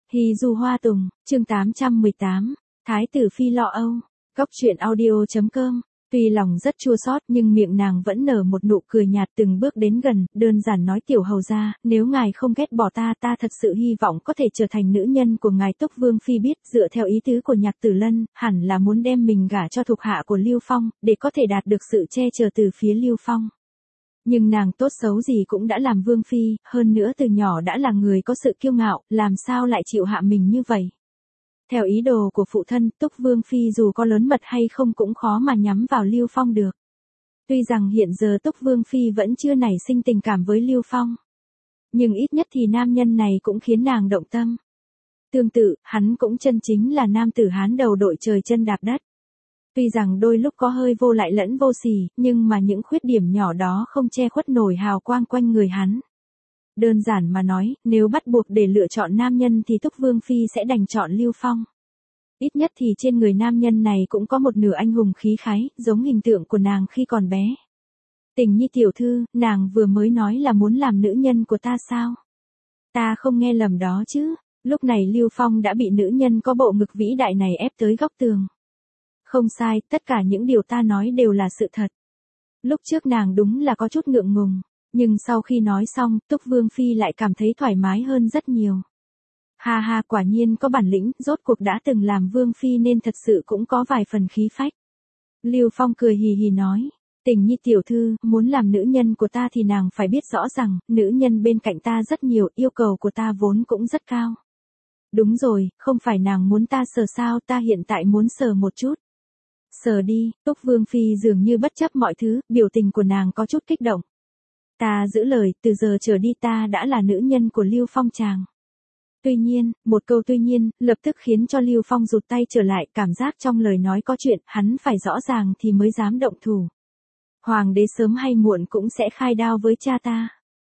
Hy Du Hoa Tùng, chương 818, Thái tử Phi lo âu. Góc truyện audio.com. Tuy lòng rất chua xót nhưng miệng nàng vẫn nở một nụ cười nhạt, từng bước đến gần, đơn giản nói: tiểu hầu gia, nếu ngài không ghét bỏ ta, ta thật sự hy vọng có thể trở thành nữ nhân của ngài. Túc Vương Phi biết, dựa theo ý tứ của Nhạc Tử Lân, hẳn là muốn đem mình gả cho thuộc hạ của Lưu Phong, để có thể đạt được sự che chở từ phía Lưu Phong. Nhưng nàng tốt xấu gì cũng đã làm Vương Phi, hơn nữa từ nhỏ đã là người có sự kiêu ngạo, làm sao lại chịu hạ mình như vậy. Theo ý đồ của phụ thân, Túc Vương Phi dù có lớn mật hay không cũng khó mà nhắm vào Lưu Phong được. Tuy rằng hiện giờ Túc Vương Phi vẫn chưa nảy sinh tình cảm với Lưu Phong, nhưng ít nhất thì nam nhân này cũng khiến nàng động tâm. Tương tự, hắn cũng chân chính là nam tử Hán đầu đội trời chân đạp đất. Tuy rằng đôi lúc có hơi vô lại lẫn vô sỉ, nhưng mà những khuyết điểm nhỏ đó không che khuất nổi hào quang quanh người hắn. Đơn giản mà nói, nếu bắt buộc để lựa chọn nam nhân thì Túc Vương Phi sẽ đành chọn Lưu Phong. Ít nhất thì trên người nam nhân này cũng có một nửa anh hùng khí khái, giống hình tượng của nàng khi còn bé. Tình Nhi tiểu thư, nàng vừa mới nói là muốn làm nữ nhân của ta sao? Ta không nghe lầm đó chứ? Lúc này Lưu Phong đã bị nữ nhân có bộ ngực vĩ đại này ép tới góc tường. Không sai, tất cả những điều ta nói đều là sự thật. Lúc trước nàng đúng là có chút ngượng ngùng, nhưng sau khi nói xong, Túc Vương Phi lại cảm thấy thoải mái hơn rất nhiều. Ha ha, quả nhiên có bản lĩnh, rốt cuộc đã từng làm Vương Phi nên thật sự cũng có vài phần khí phách. Lưu Phong cười hì hì nói: Tình Nhi tiểu thư, muốn làm nữ nhân của ta thì nàng phải biết rõ rằng, nữ nhân bên cạnh ta rất nhiều, yêu cầu của ta vốn cũng rất cao. Đúng rồi, không phải nàng muốn ta sờ sao, ta hiện tại muốn sờ một chút. Sờ đi. Túc Vương Phi dường như bất chấp mọi thứ, biểu tình của nàng có chút kích động. Ta giữ lời, từ giờ trở đi ta đã là nữ nhân của Lưu Phong chàng. Tuy nhiên, một câu tuy nhiên, lập tức khiến cho Lưu Phong rụt tay trở lại, cảm giác trong lời nói có chuyện, hắn phải rõ ràng thì mới dám động thủ. Hoàng đế sớm hay muộn cũng sẽ khai đao với cha ta.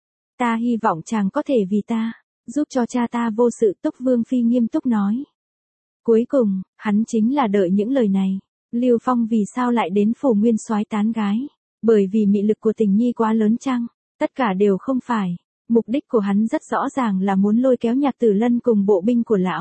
Ta hy vọng chàng có thể vì ta, giúp cho cha ta vô sự. Túc Vương Phi nghiêm túc nói. Cuối cùng, hắn chính là đợi những lời này. Lưu Phong vì sao lại đến phủ Nguyên Soái tán gái? Bởi vì mị lực của Tình Nhi quá lớn chăng? Tất cả đều không phải. Mục đích của hắn rất rõ ràng là muốn lôi kéo Nhạc Tử Lân cùng bộ binh của lão.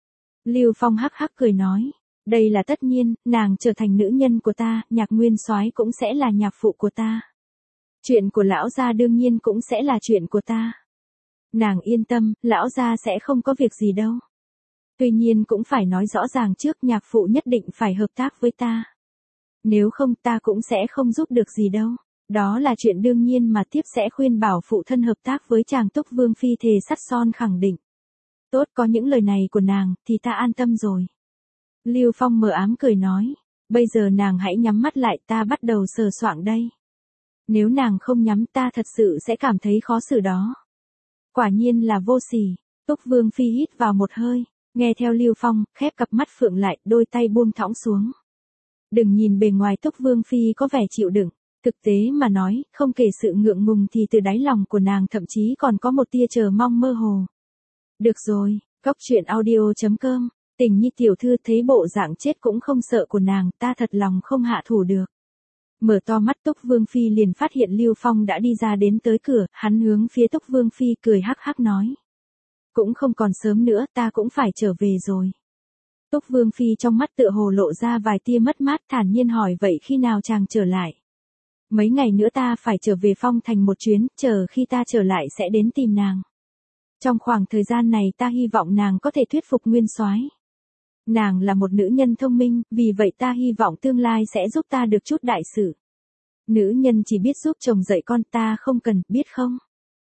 Lưu Phong hắc hắc cười nói. Đây là tất nhiên, nàng trở thành nữ nhân của ta, Nhạc Nguyên Soái cũng sẽ là nhạc phụ của ta. Chuyện của lão gia đương nhiên cũng sẽ là chuyện của ta. Nàng yên tâm, lão gia sẽ không có việc gì đâu. Tuy nhiên cũng phải nói rõ ràng trước, nhạc phụ nhất định phải hợp tác với ta. Nếu không ta cũng sẽ không giúp được gì đâu. Đó là chuyện đương nhiên mà. Tiếp sẽ khuyên bảo phụ thân hợp tác với chàng. Túc Vương Phi thề sắt son khẳng định. Tốt, có những lời này của nàng, thì ta an tâm rồi. Lưu Phong mờ ám cười nói. Bây giờ nàng hãy nhắm mắt lại, ta bắt đầu sờ soạng đây. Nếu nàng không nhắm ta thật sự sẽ cảm thấy khó xử đó. Quả nhiên là vô sỉ. Túc Vương Phi hít vào một hơi. Nghe theo Lưu Phong, khép cặp mắt phượng lại, đôi tay buông thõng xuống. Đừng nhìn bề ngoài Túc Vương Phi có vẻ chịu đựng. Thực tế mà nói, không kể sự ngượng ngùng thì từ đáy lòng của nàng thậm chí còn có một tia chờ mong mơ hồ. Được rồi, góc truyện audio.com. Tình Nhi tiểu thư thấy bộ dạng chết cũng không sợ của nàng, ta thật lòng không hạ thủ được. Mở to mắt Túc Vương Phi liền phát hiện Lưu Phong đã đi ra đến tới cửa, hắn hướng phía Túc Vương Phi cười hắc hắc nói. Cũng không còn sớm nữa, ta cũng phải trở về rồi. Túc Vương Phi trong mắt tựa hồ lộ ra vài tia mất mát, thản nhiên hỏi: vậy khi nào chàng trở lại? Mấy ngày nữa ta phải trở về Phong Thành một chuyến, chờ khi ta trở lại sẽ đến tìm nàng. Trong khoảng thời gian này ta hy vọng nàng có thể thuyết phục Nguyên Soái. Nàng là một nữ nhân thông minh, vì vậy ta hy vọng tương lai sẽ giúp ta được chút đại sự. Nữ nhân chỉ biết giúp chồng dạy con, ta không cần, biết không?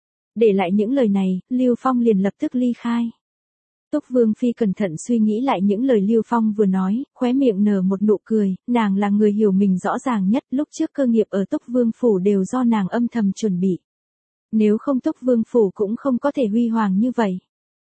Để lại những lời này, Lưu Phong liền lập tức ly khai. Túc Vương Phi cẩn thận suy nghĩ lại những lời Lưu Phong vừa nói, khóe miệng nở một nụ cười, nàng là người hiểu mình rõ ràng nhất, lúc trước cơ nghiệp ở Túc Vương Phủ đều do nàng âm thầm chuẩn bị. Nếu không Túc Vương Phủ cũng không có thể huy hoàng như vậy.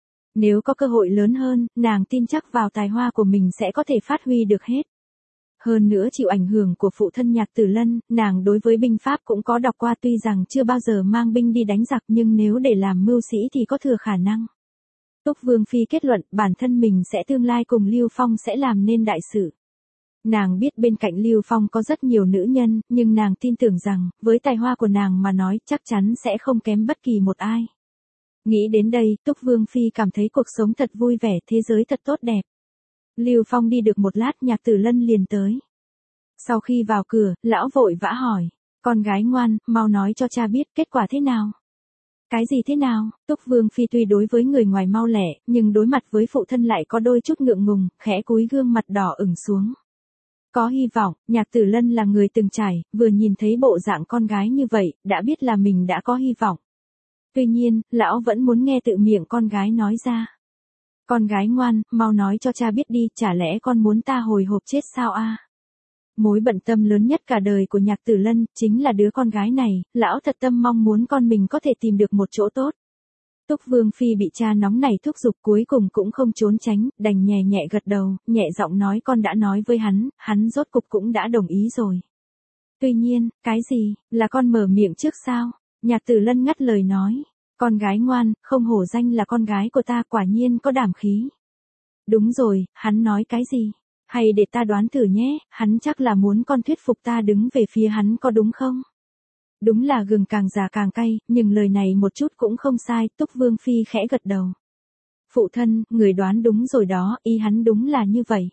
Nếu có cơ hội lớn hơn, nàng tin chắc vào tài hoa của mình sẽ có thể phát huy được hết. Hơn nữa chịu ảnh hưởng của phụ thân Nhạc Tử Lân, nàng đối với binh pháp cũng có đọc qua, tuy rằng chưa bao giờ mang binh đi đánh giặc nhưng nếu để làm mưu sĩ thì có thừa khả năng. Túc Vương Phi kết luận bản thân mình sẽ tương lai cùng Lưu Phong sẽ làm nên đại sự. Nàng biết bên cạnh Lưu Phong có rất nhiều nữ nhân, nhưng nàng tin tưởng rằng, với tài hoa của nàng mà nói chắc chắn sẽ không kém bất kỳ một ai. Nghĩ đến đây, Túc Vương Phi cảm thấy cuộc sống thật vui vẻ, thế giới thật tốt đẹp. Lưu Phong đi được một lát, Nhạc Tử Lân liền tới. Sau khi vào cửa, lão vội vã hỏi, con gái ngoan, mau nói cho cha biết kết quả thế nào. Cái gì thế nào? Túc Vương Phi tuy đối với người ngoài mau lẹ, nhưng đối mặt với phụ thân lại có đôi chút ngượng ngùng, khẽ cúi gương mặt đỏ ửng xuống. Có hy vọng, Nhạc Tử Lân là người từng trải, vừa nhìn thấy bộ dạng con gái như vậy, đã biết là mình đã có hy vọng. Tuy nhiên, lão vẫn muốn nghe tự miệng con gái nói ra. Con gái ngoan, mau nói cho cha biết đi, chả lẽ con muốn ta hồi hộp chết sao a? Mối bận tâm lớn nhất cả đời của Nhạc Tử Lân, chính là đứa con gái này, lão thật tâm mong muốn con mình có thể tìm được một chỗ tốt. Túc Vương Phi bị cha nóng này thúc giục cuối cùng cũng không trốn tránh, đành nhẹ nhẹ gật đầu, nhẹ giọng nói con đã nói với hắn rốt cục cũng đã đồng ý rồi. Tuy nhiên, cái gì, là con mở miệng trước sao? Nhạc Tử Lân ngắt lời nói, con gái ngoan, không hổ danh là con gái của ta, quả nhiên có đảm khí. Đúng rồi, hắn nói cái gì? Hay để ta đoán thử nhé, hắn chắc là muốn con thuyết phục ta đứng về phía hắn có đúng không? Đúng là gừng càng già càng cay, nhưng lời này một chút cũng không sai, Túc Vương Phi khẽ gật đầu. Phụ thân, người đoán đúng rồi đó, ý hắn đúng là như vậy.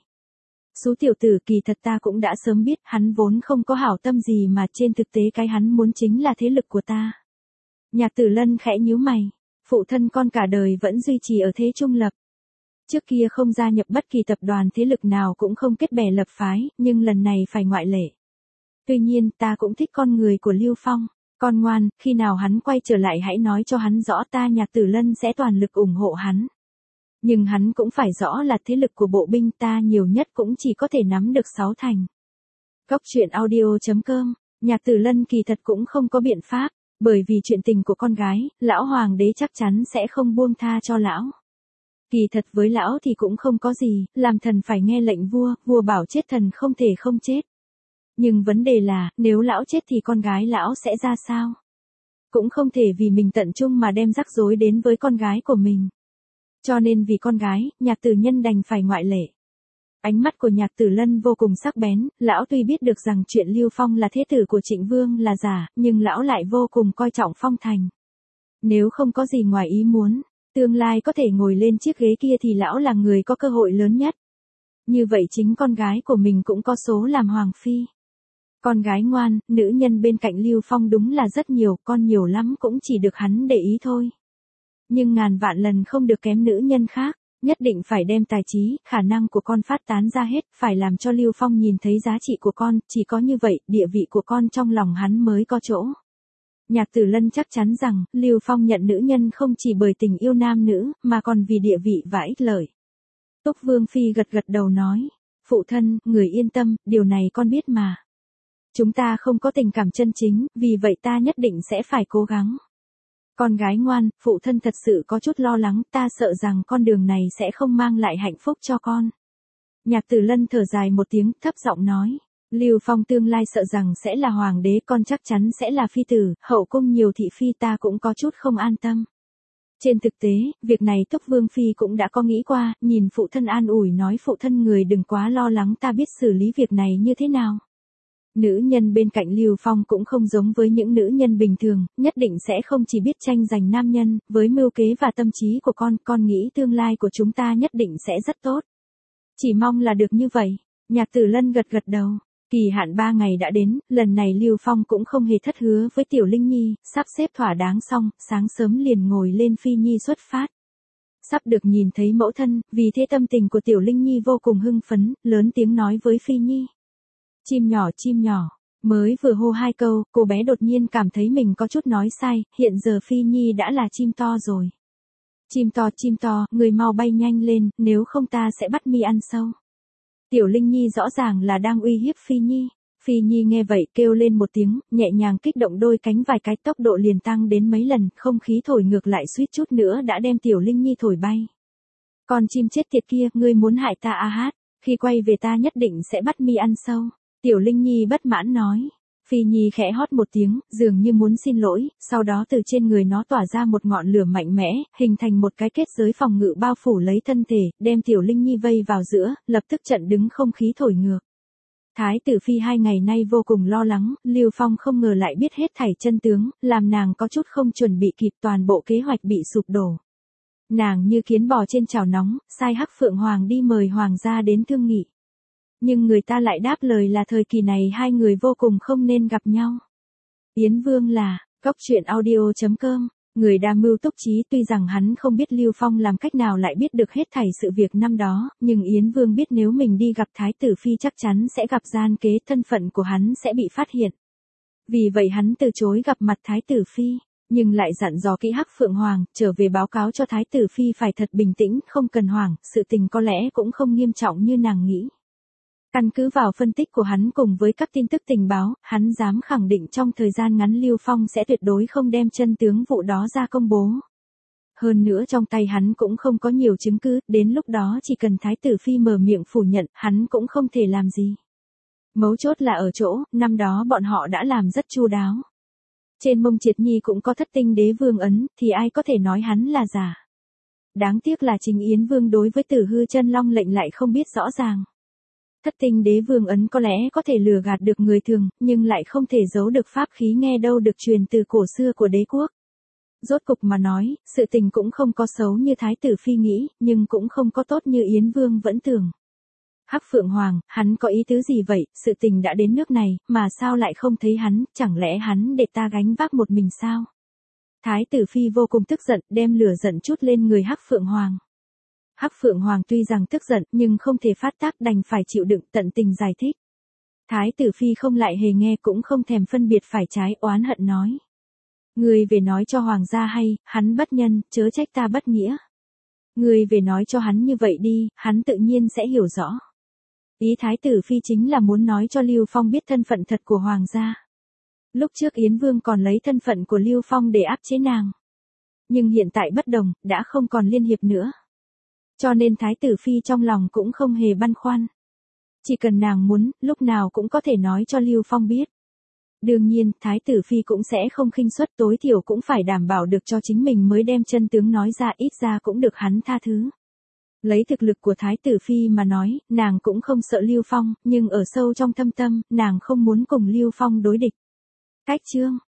Số tiểu tử kỳ thật ta cũng đã sớm biết, hắn vốn không có hảo tâm gì mà trên thực tế cái hắn muốn chính là thế lực của ta. Nhạc Tử Lân khẽ nhíu mày, phụ thân con cả đời vẫn duy trì ở thế trung lập. Trước kia không gia nhập bất kỳ tập đoàn thế lực nào cũng không kết bè lập phái, nhưng lần này phải ngoại lệ. Tuy nhiên, ta cũng thích con người của Lưu Phong. Con ngoan, khi nào hắn quay trở lại hãy nói cho hắn rõ, ta Nhạc Tử Lân sẽ toàn lực ủng hộ hắn. Nhưng hắn cũng phải rõ là thế lực của bộ binh ta nhiều nhất cũng chỉ có thể nắm được 6 thành. Góc truyện audio.com, Nhạc Tử Lân kỳ thật cũng không có biện pháp, bởi vì chuyện tình của con gái, lão hoàng đế chắc chắn sẽ không buông tha cho lão. Kỳ thật với lão thì cũng không có gì, làm thần phải nghe lệnh vua, vua bảo chết thần không thể không chết. Nhưng vấn đề là, nếu lão chết thì con gái lão sẽ ra sao? Cũng không thể vì mình tận trung mà đem rắc rối đến với con gái của mình. Cho nên vì con gái, Nhạc Tử Nhân đành phải ngoại lệ. Ánh mắt của Nhạc Tử Lân vô cùng sắc bén, lão tuy biết được rằng chuyện Lưu Phong là thế tử của Trịnh Vương là giả, nhưng lão lại vô cùng coi trọng Phong Thành. Nếu không có gì ngoài ý muốn, tương lai có thể ngồi lên chiếc ghế kia thì lão là người có cơ hội lớn nhất. Như vậy chính con gái của mình cũng có số làm hoàng phi. Con gái ngoan, nữ nhân bên cạnh Lưu Phong đúng là rất nhiều, con nhiều lắm cũng chỉ được hắn để ý thôi. Nhưng ngàn vạn lần không được kém nữ nhân khác, nhất định phải đem tài trí, khả năng của con phát tán ra hết, phải làm cho Lưu Phong nhìn thấy giá trị của con, chỉ có như vậy, địa vị của con trong lòng hắn mới có chỗ. Nhạc Tử Lân chắc chắn rằng, Lưu Phong nhận nữ nhân không chỉ bởi tình yêu nam nữ, mà còn vì địa vị và ích lợi. Túc Vương Phi gật gật đầu nói, phụ thân, người yên tâm, điều này con biết mà. Chúng ta không có tình cảm chân chính, vì vậy ta nhất định sẽ phải cố gắng. Con gái ngoan, phụ thân thật sự có chút lo lắng, ta sợ rằng con đường này sẽ không mang lại hạnh phúc cho con. Nhạc Tử Lân thở dài một tiếng, thấp giọng nói, Lưu Phong tương lai sợ rằng sẽ là hoàng đế, con chắc chắn sẽ là phi tử, hậu cung nhiều thị phi, ta cũng có chút không an tâm. Trên thực tế, việc này Túc Vương Phi cũng đã có nghĩ qua, nhìn phụ thân an ủi nói phụ thân người đừng quá lo lắng, ta biết xử lý việc này như thế nào. Nữ nhân bên cạnh Lưu Phong cũng không giống với những nữ nhân bình thường, nhất định sẽ không chỉ biết tranh giành nam nhân, với mưu kế và tâm trí của con nghĩ tương lai của chúng ta nhất định sẽ rất tốt. Chỉ mong là được như vậy. Nhạc Tử Lân gật gật đầu. Kỳ hạn 3 ngày đã đến, lần này Lưu Phong cũng không hề thất hứa với Tiểu Linh Nhi, sắp xếp thỏa đáng xong, sáng sớm liền ngồi lên Phi Nhi xuất phát. Sắp được nhìn thấy mẫu thân, vì thế tâm tình của Tiểu Linh Nhi vô cùng hưng phấn, lớn tiếng nói với Phi Nhi. Chim nhỏ, mới vừa hô 2 câu, cô bé đột nhiên cảm thấy mình có chút nói sai, hiện giờ Phi Nhi đã là chim to rồi. Chim to, người mau bay nhanh lên, nếu không ta sẽ bắt mi ăn sâu. Tiểu Linh Nhi rõ ràng là đang uy hiếp Phi Nhi. Phi Nhi nghe vậy kêu lên một tiếng, nhẹ nhàng kích động đôi cánh vài cái, tốc độ liền tăng đến mấy lần, không khí thổi ngược lại suýt chút nữa đã đem Tiểu Linh Nhi thổi bay. Con chim chết tiệt kia, ngươi muốn hại ta à hát, khi quay về ta nhất định sẽ bắt mi ăn sâu. Tiểu Linh Nhi bất mãn nói. Phi Nhi khẽ hót một tiếng, dường như muốn xin lỗi, sau đó từ trên người nó tỏa ra một ngọn lửa mạnh mẽ, hình thành một cái kết giới phòng ngự bao phủ lấy thân thể, đem Tiểu Linh Nhi vây vào giữa, lập tức trận đứng không khí thổi ngược. Thái tử phi 2 ngày nay vô cùng lo lắng, Lưu Phong không ngờ lại biết hết thảy chân tướng, làm nàng có chút không chuẩn bị kịp, toàn bộ kế hoạch bị sụp đổ. Nàng như kiến bò trên chảo nóng, sai Hắc Phượng Hoàng đi mời hoàng gia đến thương nghị. Nhưng người ta lại đáp lời là thời kỳ này hai người vô cùng không nên gặp nhau. Yến Vương là, Cốc Truyện Audio.com, người đa mưu túc trí, tuy rằng hắn không biết Lưu Phong làm cách nào lại biết được hết thảy sự việc năm đó, nhưng Yến Vương biết nếu mình đi gặp Thái tử phi chắc chắn sẽ gặp gian kế, thân phận của hắn sẽ bị phát hiện. Vì vậy hắn từ chối gặp mặt Thái tử phi, nhưng lại dặn dò kỹ Hắc Phượng Hoàng, trở về báo cáo cho Thái tử phi phải thật bình tĩnh, không cần hoảng, sự tình có lẽ cũng không nghiêm trọng như nàng nghĩ. Căn cứ vào phân tích của hắn cùng với các tin tức tình báo, hắn dám khẳng định trong thời gian ngắn Lưu Phong sẽ tuyệt đối không đem chân tướng vụ đó ra công bố. Hơn nữa trong tay hắn cũng không có nhiều chứng cứ, đến lúc đó chỉ cần Thái tử phi mở miệng phủ nhận, hắn cũng không thể làm gì. Mấu chốt là ở chỗ, năm đó bọn họ đã làm rất chu đáo. Trên mông Triệt Nhi cũng có Thất Tinh Đế Vương ấn, thì ai có thể nói hắn là giả. Đáng tiếc là chính Yến Vương đối với Tử Hư Chân Long lệnh lại không biết rõ ràng. Thất Tinh Đế Vương ấn có lẽ có thể lừa gạt được người thường, nhưng lại không thể giấu được pháp khí nghe đâu được truyền từ cổ xưa của đế quốc. Rốt cục mà nói, sự tình cũng không có xấu như Thái tử phi nghĩ, nhưng cũng không có tốt như Yến Vương vẫn tưởng. Hắc Phượng Hoàng, hắn có ý tứ gì vậy, sự tình đã đến nước này, mà sao lại không thấy hắn, chẳng lẽ hắn để ta gánh vác một mình sao? Thái tử phi vô cùng tức giận, đem lửa giận trút lên người Hắc Phượng Hoàng. Hắc Phượng Hoàng tuy rằng tức giận, nhưng không thể phát tác, đành phải chịu đựng, tận tình giải thích. Thái tử phi không lại hề nghe, cũng không thèm phân biệt phải trái, oán hận nói. Người về nói cho hoàng gia hay, hắn bất nhân, chớ trách ta bất nghĩa. Người về nói cho hắn như vậy đi, hắn tự nhiên sẽ hiểu rõ. Ý Thái tử phi chính là muốn nói cho Lưu Phong biết thân phận thật của hoàng gia. Lúc trước Yến Vương còn lấy thân phận của Lưu Phong để áp chế nàng. Nhưng hiện tại bất đồng, đã không còn liên hiệp nữa. Cho nên Thái tử phi trong lòng cũng không hề băn khoăn. Chỉ cần nàng muốn, lúc nào cũng có thể nói cho Lưu Phong biết. Đương nhiên, Thái tử phi cũng sẽ không khinh suất, tối thiểu cũng phải đảm bảo được cho chính mình mới đem chân tướng nói ra, ít ra cũng được hắn tha thứ. Lấy thực lực của Thái tử phi mà nói, nàng cũng không sợ Lưu Phong, nhưng ở sâu trong thâm tâm, nàng không muốn cùng Lưu Phong đối địch. Cách chương